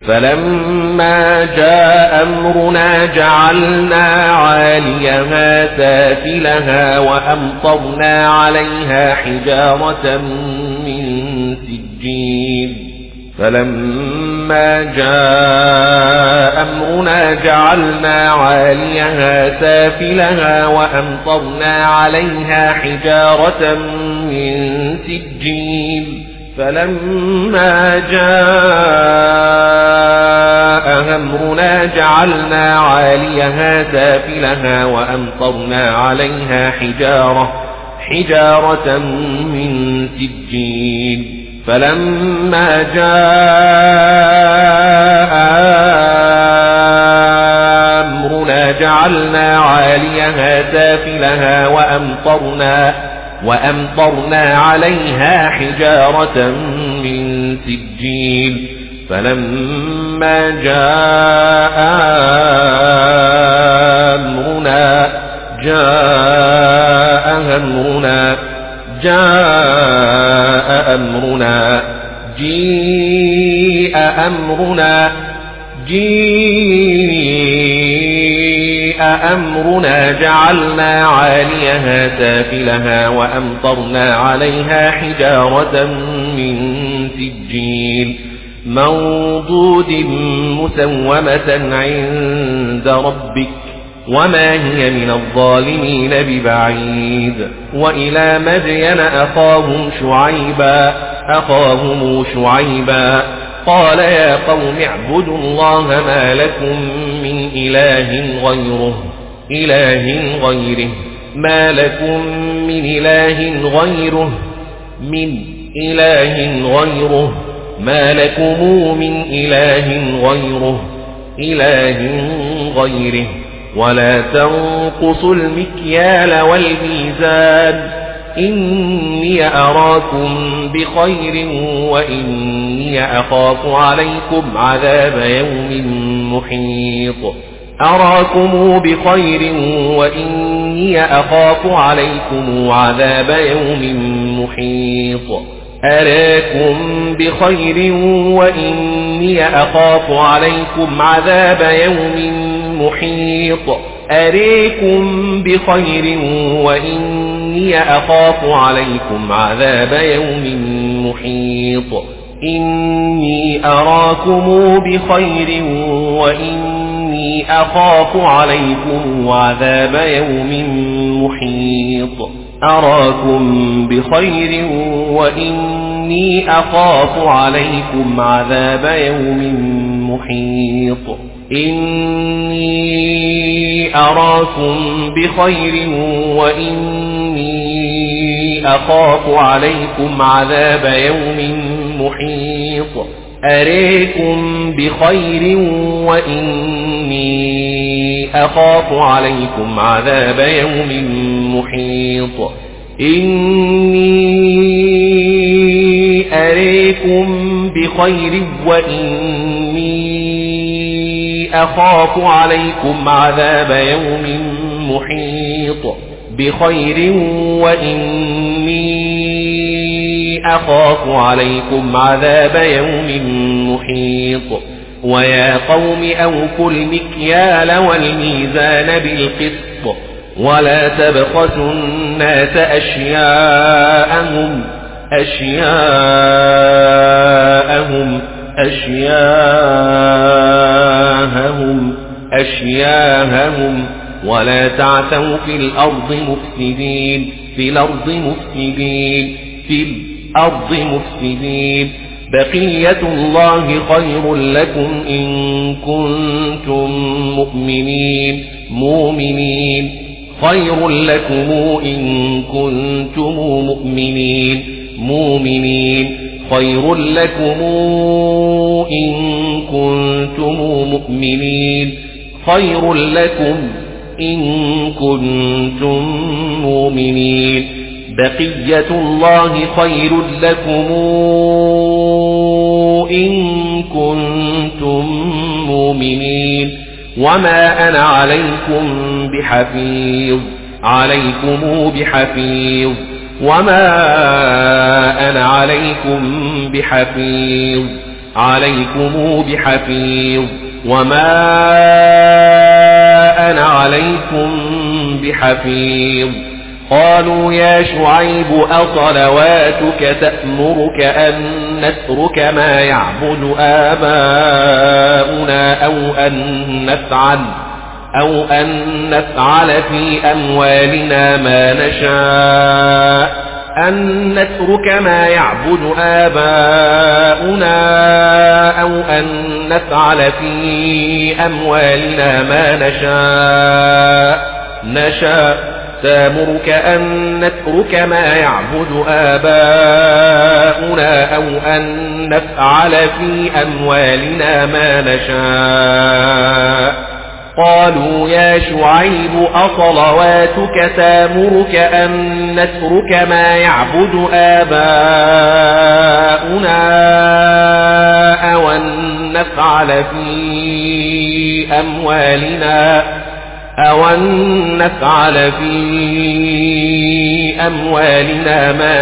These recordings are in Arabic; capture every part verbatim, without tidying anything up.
فلما جاء أمرنا جعلنا عاليها سافلها وأمطرنا عليها حجارة من سجيل فلما جاء أمرنا جعلنا عاليها سافلها وأمطرنا عليها حجارة من سجيل فلما جاء أمرنا جعلنا عاليها سافلها وأمطرنا عليها حجارة حجارة من سجيل فلما جاء أمرنا جعلنا عاليها سافلها وأمطرنا وأمطرنا عليها حجارة من سجيل فلما جاء أمرنا جاء أمرنا جاء أمرنا جيء أمرنا جيء أمرنا جعلنا عاليها سافلها وأمطرنا عليها حجارة من سجيل منضود مسومة عند ربك وما هي من الظالمين ببعيد وإلى مدين أخاهم شعيبا أخاهم شعيبا قال يا قوم اعبدوا الله ما لكم من إله غيره إله غيره ما لكم من إله غيره من إله غيره ما لكم من إله غيره إله غيره ولا تنقصوا المكيال والميزان إني أراكم بخير وإني أخاف عليكم عذاب يوم محيط أراكم بخير وإني أخاف عليكم عذاب يوم محيط أراكم بخير وإني أخاف عليكم عذاب يوم محيط أريكم بخير وإني أخاف عليكم عذاب يوم محيط إني أراكم بخير وإني أخاف عليكم عذاب يوم محيط أراكم بخير وإني أخاف عليكم عذاب يوم محيط إني أراكم بخير وإني أخاف عليكم عذاب يوم محيط أريكم بخير وإني أخاف عليكم عذاب يوم محيط إني أريكم بخير وإني أخاف عليكم عذاب يوم محيط بخير وإني أخاف عليكم عذاب يوم محيط ويا قوم أوفوا المكيال والميزان بالقسط ولا تبخسوا الناس أشياءهم أشياءهم أشياءهم أشياءهم ولا تعثوا في الأرض مفسدين في الأرض مفسدين في الأرض مفسدين بقية الله خير لكم إن كنتم مؤمنين مؤمنين خير لكم إن كنتم مؤمنين مؤمنين خير لكم إن كنتم مؤمنين خير لكم إن كنتم مؤمنين بقية الله خير لكم إن كنتم مؤمنين وما أنا عليكم بحفيظ عليكم بحفيظ وما أنا عليكم بحفيظ عليكم بحفيظ وما أنا عليكم بحفيظ قالوا يا شعيب أصلواتك تأمرك أن نترك ما يعبد آباؤنا أو أن نفعل أو أن نفعل في أموالنا ما نشاء أن نترك ما يعبد آباؤنا أو أن نفعل في أموالنا ما نشاء نشاء تأمرك أن نترك ما يعبد آباؤنا أو أن نفعل في أموالنا ما نشاء قالوا يا شعيب أصلواتك تأمرك أن نترك ما يعبد آباؤنا أو أن نفعل في أموالنا أو أن نفعل في أموالنا ما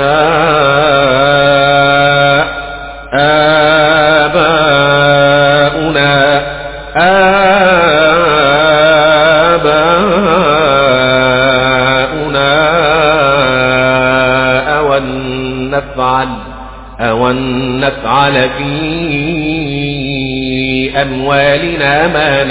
نشاء آباؤنا آباؤنا أو أن نفعل أو أن نفعل في أموالنا ما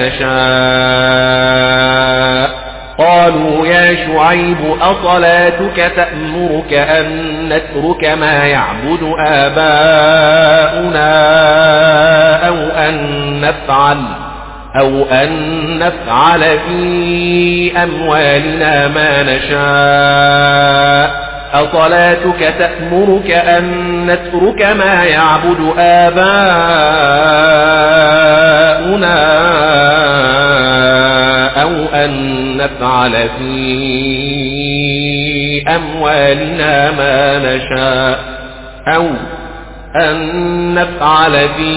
نشاء قالوا يا شعيب أصلاتك تأمرك أن نترك ما يعبد آباؤنا أو أن نفعل أو أن نفعل في أموالنا ما نشاء أصلاتك تأمرك أن نترك ما يعبد آباؤنا أو أن نفعل في أموالنا ما نشاء أو أن نفعل في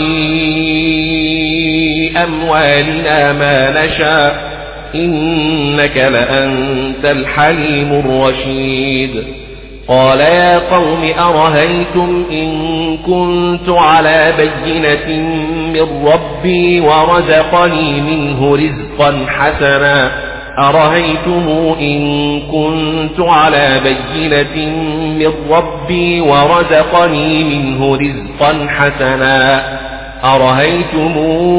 أموالنا ما نشاء إنك لأنت الحليم الرشيد قال يا قوم أرهيتم إن كنت على بينة من ربي ورزقني منه رزقا حسنا أرهيتم إن كنت على بينة من ربي ورزقني منه رزقا حسنا أرهيتم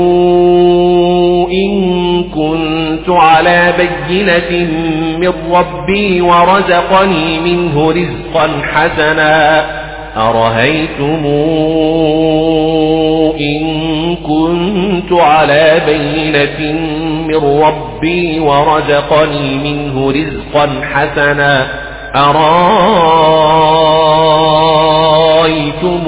إن كنت على بينة من ربي ورزقني منه رزقا حسنا أرهيتم إن كنت على بينة من ربي ورزقني منه رزقا حسنا أرأيتم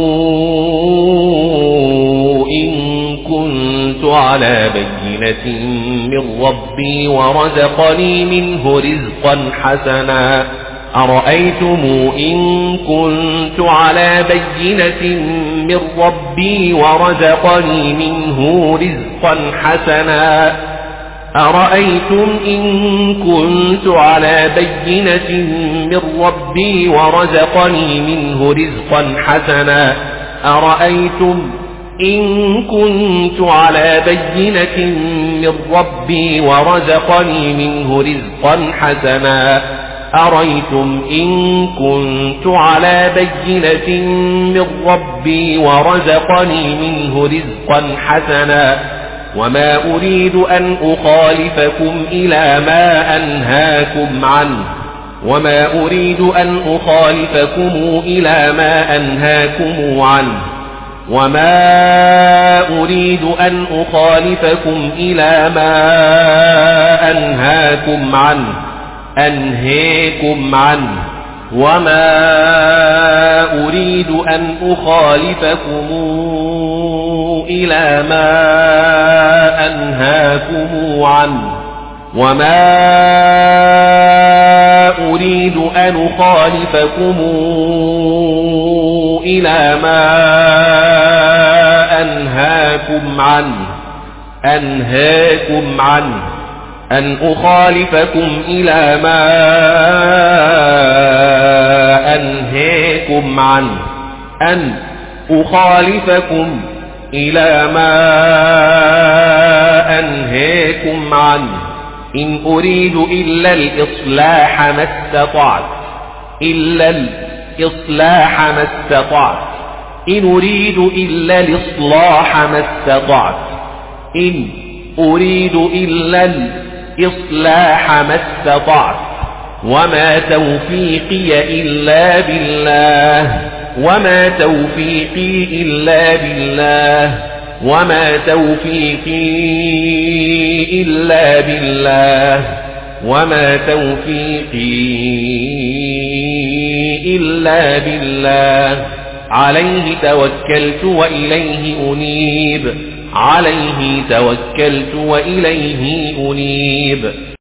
إن كنت على بينة من ربي ورزقني منه رزقا حسنا أرأيتم إن كنت على بينة من ربي ورزقني منه رزقا حسنا أرأيتم إن كنت على بينة من ربي ورزقني منه رزقا حسنا أرأيتم إن كنت على بينة من ربي ورزقني منه رزقا حسنا أرأيتم إن كنت على بينة من ربي ورزقني منه رزقا حسنا وما أريد أن أخالفكم إلى ما أنهاكم عنه وما أريد أن أخالفكم إلى ما أنهاكم عنه وما أريد أن أخالفكم إلى ما أنهاكم عنه أنهيكم عنه وما أريد أن أخالفكم إلى ما أنهاكم عنه وما أريد أن أخالفكم إلى ما أنهاكم عنه أنهاكم عنه أن أخالفكم إلى ما أنهاكم عنه أن أخالفكم إلى ما أنهيكم عنه إن أريد إلا الإصلاح ما استطعت إلا الإصلاح ما استطعت إن أريد إلا الإصلاح ما استطعت إن أريد إلا الإصلاح ما استطعت وما توفيقي إلا بالله وما توفيقي إلا بالله وما توفيقي إلا بالله وما توفيقي إلا بالله عليه توكلت وإليه أنيب عليه توكلت وإليه أنيب